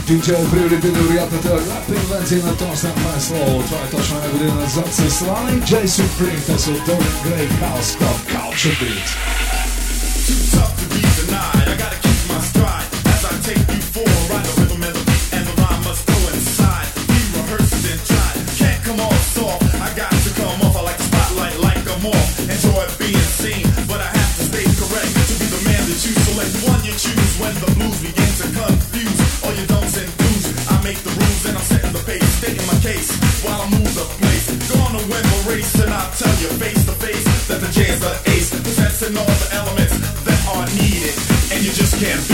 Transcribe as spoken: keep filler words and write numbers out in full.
D J Priority Riattateur, Rapping Benzina, Tostan Maslow, try to shine within the Zaxis Line, J Supreme, that's what Dorian Gray, House Club, Culture Beat. Too tough to be denied, I gotta keep my stride, as I take you for a ride, the rhythm and the beat and the rhyme must go inside, we rehearse it and try, can't come off soft, I got to come off, I like the spotlight like I'm off, enjoy being seen, but I have to stay correct, to be the man that you select, one you choose when the blues begin to confuse, all you don'ts and do's, I make the rules and I'm setting the pace, stating my case, while I move the place, gonna win the race, and I'll tell you face to face, that the J is the ace, possessing all the elements that are needed, and you just can't be